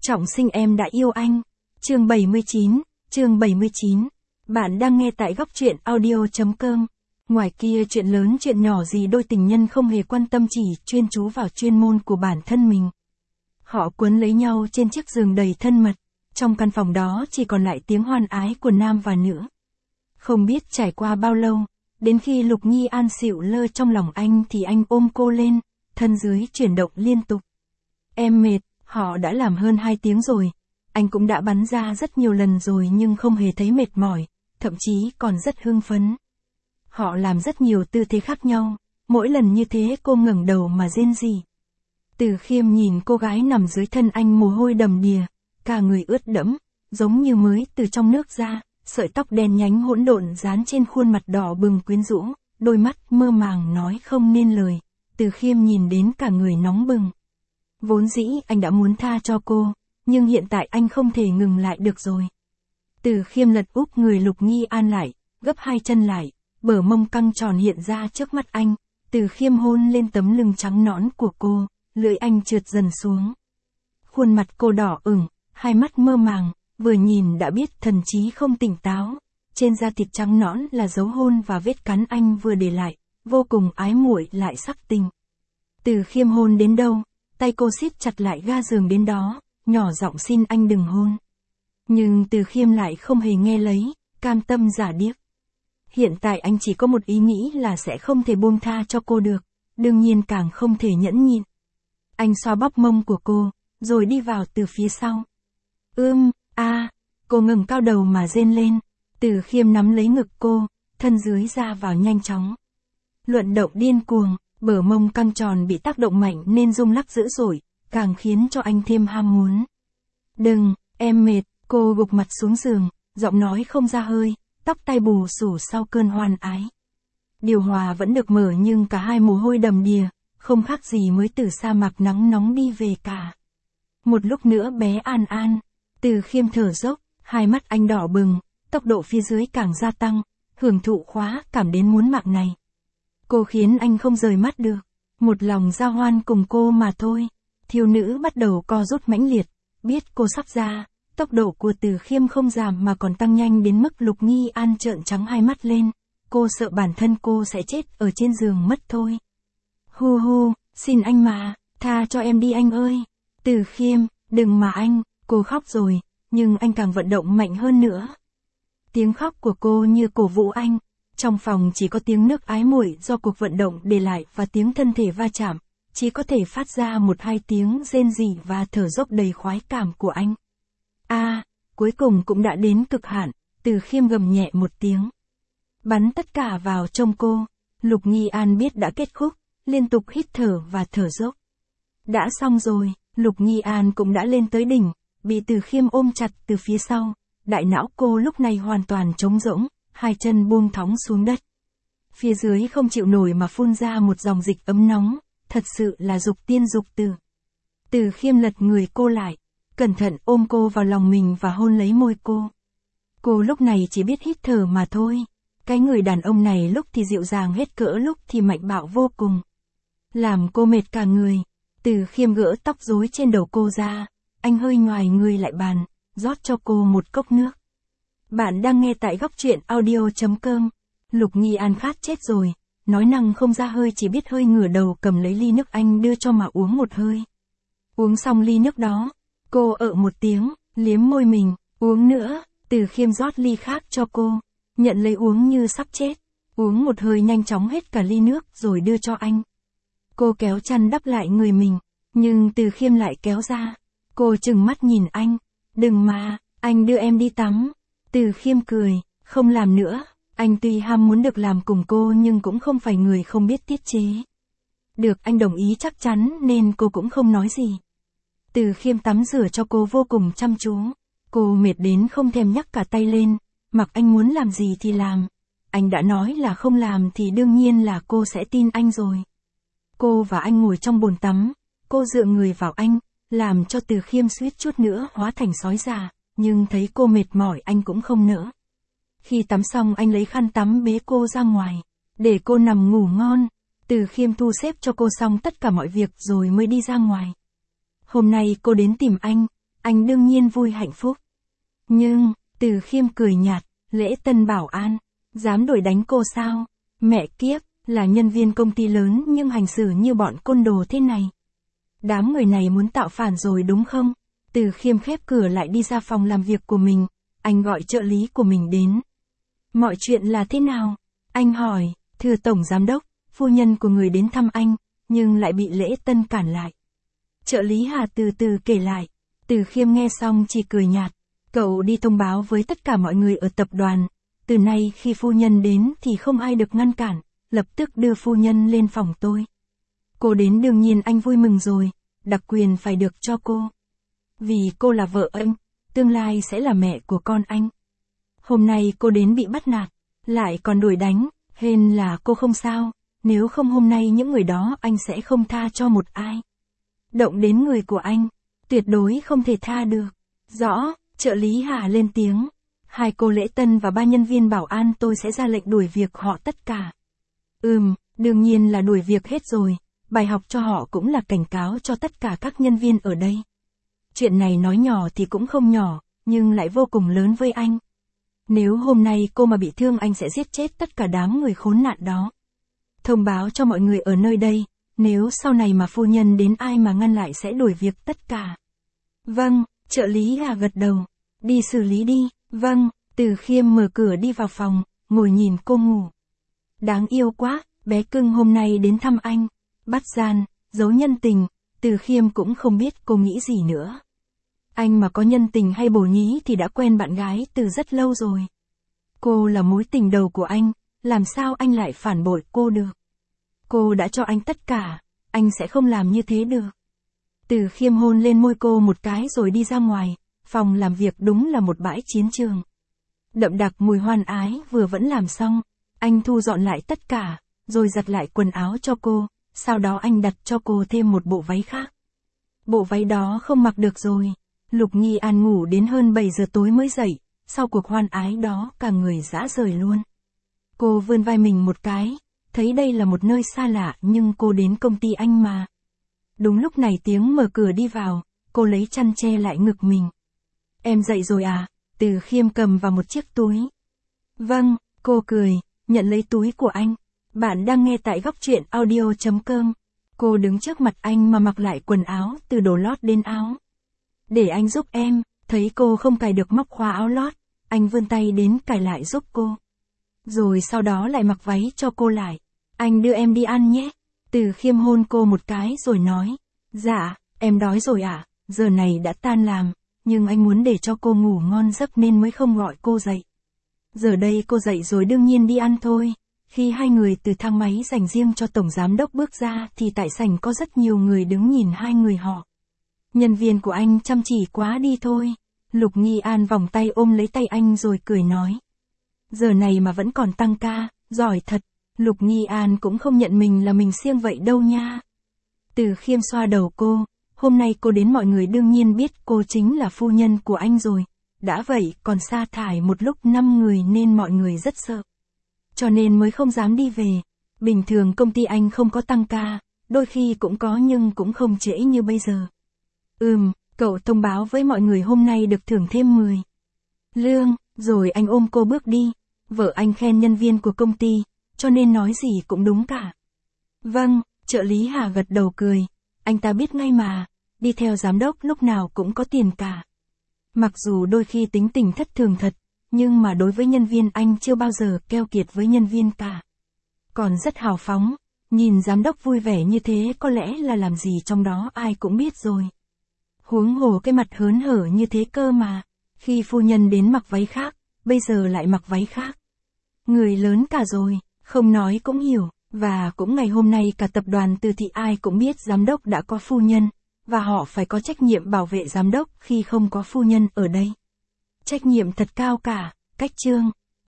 Trọng sinh em đã yêu anh. Chương 79, chương 79. Bạn đang nghe tại góc truyện audio.com. Ngoài kia chuyện lớn chuyện nhỏ gì đôi tình nhân không hề quan tâm, chỉ chuyên chú vào chuyên môn của bản thân mình. Họ quấn lấy nhau trên chiếc giường đầy thân mật. Trong căn phòng đó chỉ còn lại tiếng hoan ái của nam và nữ. Không biết trải qua bao lâu, đến khi Lục Nghi An xịu lơ trong lòng anh thì anh ôm cô lên, thân dưới chuyển động liên tục. Em mệt, họ đã làm hơn 2 tiếng rồi. Anh cũng đã bắn ra rất nhiều lần rồi nhưng không hề thấy mệt mỏi, thậm chí còn rất hưng phấn. Họ làm rất nhiều tư thế khác nhau, mỗi lần như thế cô ngẩng đầu mà rên rỉ. Từ Khiêm nhìn cô gái nằm dưới thân anh mồ hôi đầm đìa, cả người ướt đẫm, giống như mới từ trong nước ra, sợi tóc đen nhánh hỗn độn dán trên khuôn mặt đỏ bừng quyến rũ, đôi mắt mơ màng nói không nên lời. Từ Khiêm nhìn đến cả người nóng bừng. Vốn dĩ anh đã muốn tha cho cô, nhưng hiện tại anh không thể ngừng lại được rồi. Từ Khiêm lật úp người Lục Nghi An lại, gấp 2 chân lại, bờ mông căng tròn hiện ra trước mắt anh. Từ Khiêm hôn lên tấm lưng trắng nõn của cô, lưỡi anh trượt dần xuống. Khuôn mặt cô đỏ ửng, hai mắt mơ màng, vừa nhìn đã biết thần trí không tỉnh táo. Trên da thịt trắng nõn là dấu hôn và vết cắn anh vừa để lại, vô cùng ái muội lại sắc tình. Từ Khiêm hôn đến đâu, tay cô siết chặt lại ga giường đến đó, nhỏ giọng xin anh đừng hôn. Nhưng Từ Khiêm lại không hề nghe lấy, cam tâm giả điếc. Hiện tại anh chỉ có một ý nghĩ là sẽ không thể buông tha cho cô được, đương nhiên càng không thể nhẫn nhịn. Anh xoa bóp mông của cô, rồi đi vào từ phía sau. Cô ngẩng cao đầu mà rên lên. Từ Khiêm nắm lấy ngực cô, thân dưới ra vào nhanh chóng. Luận động điên cuồng, bờ mông căng tròn bị tác động mạnh nên rung lắc dữ dội, càng khiến cho anh thêm ham muốn. Đừng, em mệt, cô gục mặt xuống giường, giọng nói không ra hơi, tóc tai bù xù sau cơn hoan ái. Điều hòa vẫn được mở nhưng cả hai mồ hôi đầm đìa, không khác gì mới từ sa mạc nắng nóng đi về cả. Một lúc nữa bé An An. Từ Khiêm thở dốc, hai mắt anh đỏ bừng, tốc độ phía dưới càng gia tăng, hưởng thụ khoái cảm đến muốn mạng này. Cô khiến anh không rời mắt được, một lòng giao hoan cùng cô mà thôi. Thiếu nữ bắt đầu co rút mãnh liệt, biết cô sắp ra, tốc độ của Từ Khiêm không giảm mà còn tăng nhanh đến mức Lục Nghi An trợn trắng hai mắt lên, cô sợ bản thân cô sẽ chết ở trên giường mất thôi. Hu, xin anh mà, tha cho em đi anh ơi. Từ Khiêm, đừng mà anh, cô khóc rồi, nhưng anh càng vận động mạnh hơn nữa. Tiếng khóc của cô như cổ vũ anh, trong phòng chỉ có tiếng nước ái muội do cuộc vận động để lại và tiếng thân thể va chạm, chỉ có thể phát ra 1-2 tiếng rên rỉ và thở dốc đầy khoái cảm của anh. Cuối cùng cũng đã đến cực hạn, Từ Khiêm gầm nhẹ một tiếng. Bắn tất cả vào trong cô, Lục Nghi An biết đã kết thúc, liên tục hít thở và thở dốc. Đã xong rồi, Lục Nghi An cũng đã lên tới đỉnh, bị Từ Khiêm ôm chặt từ phía sau, đại não cô lúc này hoàn toàn trống rỗng, hai chân buông thõng xuống đất. Phía dưới không chịu nổi mà phun ra một dòng dịch ấm nóng, thật sự là dục tiên dục tử. Từ Khiêm lật người cô lại, cẩn thận ôm cô vào lòng mình và hôn lấy môi cô. Cô lúc này chỉ biết hít thở mà thôi. Cái người đàn ông này lúc thì dịu dàng hết cỡ lúc thì mạnh bạo vô cùng. Làm cô mệt cả người. Từ Khiêm gỡ tóc rối trên đầu cô ra, anh hơi nhoài người lại bàn, rót cho cô một cốc nước. Bạn đang nghe tại góc truyện audio.com. Lục Nghi An khát chết rồi, nói năng không ra hơi, chỉ biết hơi ngửa đầu cầm lấy ly nước anh đưa cho mà uống một hơi. Uống xong ly nước đó, cô ợ một tiếng, liếm môi mình, uống nữa. Từ Khiêm rót ly khác cho cô, nhận lấy uống như sắp chết, uống một hơi nhanh chóng hết cả ly nước rồi đưa cho anh. Cô kéo chăn đắp lại người mình, nhưng Từ Khiêm lại kéo ra. Cô trừng mắt nhìn anh, đừng mà, anh đưa em đi tắm. Từ Khiêm cười, không làm nữa. Anh tuy ham muốn được làm cùng cô nhưng cũng không phải người không biết tiết chế. Được anh đồng ý chắc chắn nên cô cũng không nói gì. Từ Khiêm tắm rửa cho cô vô cùng chăm chú. Cô mệt đến không thèm nhắc cả tay lên, mặc anh muốn làm gì thì làm. Anh đã nói là không làm thì đương nhiên là cô sẽ tin anh rồi. Cô và anh ngồi trong bồn tắm, cô dựa người vào anh, làm cho Từ Khiêm suýt chút nữa hóa thành sói già, nhưng thấy cô mệt mỏi anh cũng không nỡ. Khi tắm xong anh lấy khăn tắm bế cô ra ngoài, để cô nằm ngủ ngon. Từ Khiêm thu xếp cho cô xong tất cả mọi việc rồi mới đi ra ngoài. Hôm nay cô đến tìm anh, anh đương nhiên vui hạnh phúc. Nhưng, Từ Khiêm cười nhạt, lễ tân bảo an, dám đuổi đánh cô sao? Mẹ kiếp, là nhân viên công ty lớn nhưng hành xử như bọn côn đồ thế này. Đám người này muốn tạo phản rồi đúng không? Từ Khiêm khép cửa lại đi ra phòng làm việc của mình, anh gọi trợ lý của mình đến. Mọi chuyện là thế nào? Anh hỏi, thưa tổng giám đốc, phu nhân của người đến thăm anh, nhưng lại bị lễ tân cản lại. Trợ lý Hà từ từ kể lại, Từ Khiêm nghe xong chỉ cười nhạt, cậu đi thông báo với tất cả mọi người ở tập đoàn, từ nay khi phu nhân đến thì không ai được ngăn cản, lập tức đưa phu nhân lên phòng tôi. Cô đến đương nhiên anh vui mừng rồi, đặc quyền phải được cho cô. Vì cô là vợ anh, tương lai sẽ là mẹ của con anh. Hôm nay cô đến bị bắt nạt, lại còn đuổi đánh, hên là cô không sao, nếu không hôm nay những người đó anh sẽ không tha cho một ai. Động đến người của anh, tuyệt đối không thể tha được. Rõ, trợ lý Hà lên tiếng. 2 cô lễ tân và 3 nhân viên bảo an tôi sẽ ra lệnh đuổi việc họ tất cả. Đương nhiên là đuổi việc hết rồi, bài học cho họ cũng là cảnh cáo cho tất cả các nhân viên ở đây. Chuyện này nói nhỏ thì cũng không nhỏ, nhưng lại vô cùng lớn với anh. Nếu hôm nay cô mà bị thương anh sẽ giết chết tất cả đám người khốn nạn đó. Thông báo cho mọi người ở nơi đây, nếu sau này mà phu nhân đến ai mà ngăn lại sẽ đuổi việc tất cả. Vâng, trợ lý Hà gật đầu. Đi xử lý đi. Vâng, Từ Khiêm mở cửa đi vào phòng, ngồi nhìn cô ngủ. Đáng yêu quá, bé cưng hôm nay đến thăm anh. Bắt gian, giấu nhân tình, Từ Khiêm cũng không biết cô nghĩ gì nữa. Anh mà có nhân tình hay bổ nhí thì đã quen bạn gái từ rất lâu rồi. Cô là mối tình đầu của anh, làm sao anh lại phản bội cô được? Cô đã cho anh tất cả, anh sẽ không làm như thế được. Từ Khiêm hôn lên môi cô một cái rồi đi ra ngoài, phòng làm việc đúng là một bãi chiến trường. Đậm đặc mùi hoan ái vừa vẫn làm xong, anh thu dọn lại tất cả, rồi giặt lại quần áo cho cô, sau đó anh đặt cho cô thêm một bộ váy khác. Bộ váy đó không mặc được rồi. Lục Nghi An ngủ đến hơn 7 giờ tối mới dậy, sau cuộc hoan ái đó cả người rã rời luôn. Cô vươn vai mình một cái, thấy đây là một nơi xa lạ nhưng cô đến công ty anh mà. Đúng lúc này tiếng mở cửa đi vào, cô lấy chăn che lại ngực mình. Em dậy rồi à? Từ Khiêm cầm vào một chiếc túi. Vâng, cô cười, nhận lấy túi của anh. Bạn đang nghe tại góc truyện audio.com. Cô đứng trước mặt anh mà mặc lại quần áo từ đồ lót đến áo. Để anh giúp em, thấy cô không cài được móc khóa áo lót, anh vươn tay đến cài lại giúp cô. Rồi sau đó lại mặc váy cho cô lại. Anh đưa em đi ăn nhé. Từ Khiêm hôn cô một cái rồi nói. Dạ, em đói rồi à, giờ này đã tan làm, nhưng anh muốn để cho cô ngủ ngon giấc nên mới không gọi cô dậy. Giờ đây cô dậy rồi đương nhiên đi ăn thôi. Khi hai người từ thang máy dành riêng cho tổng giám đốc bước ra thì tại sảnh có rất nhiều người đứng nhìn hai người họ. Nhân viên của anh chăm chỉ quá đi thôi. Lục Nghi An vòng tay ôm lấy tay anh rồi cười nói. Giờ này mà vẫn còn tăng ca, giỏi thật. Lục Nghi An cũng không nhận mình là mình siêng vậy đâu nha. Từ Khiêm xoa đầu cô, hôm nay cô đến mọi người đương nhiên biết cô chính là phu nhân của anh rồi. Đã vậy còn sa thải một lúc 5 người nên mọi người rất sợ. Cho nên mới không dám đi về. Bình thường công ty anh không có tăng ca, đôi khi cũng có nhưng cũng không trễ như bây giờ. Cậu thông báo với mọi người hôm nay được thưởng thêm 10 lương, rồi anh ôm cô bước đi. Vợ anh khen nhân viên của công ty, cho nên nói gì cũng đúng cả. Vâng, trợ lý Hà gật đầu cười. Anh ta biết ngay mà, đi theo giám đốc lúc nào cũng có tiền cả. Mặc dù đôi khi tính tình thất thường thật, nhưng mà đối với nhân viên anh chưa bao giờ keo kiệt với nhân viên cả. Còn rất hào phóng, nhìn giám đốc vui vẻ như thế có lẽ là làm gì trong đó ai cũng biết rồi. Huống hồ cái mặt hớn hở như thế cơ mà, khi phu nhân đến mặc váy khác, bây giờ lại mặc váy khác. Người lớn cả rồi, không nói cũng hiểu, và cũng ngày hôm nay cả tập đoàn Từ Thị ai cũng biết giám đốc đã có phu nhân, và họ phải có trách nhiệm bảo vệ giám đốc khi không có phu nhân ở đây. Trách nhiệm thật cao cả, cách chương.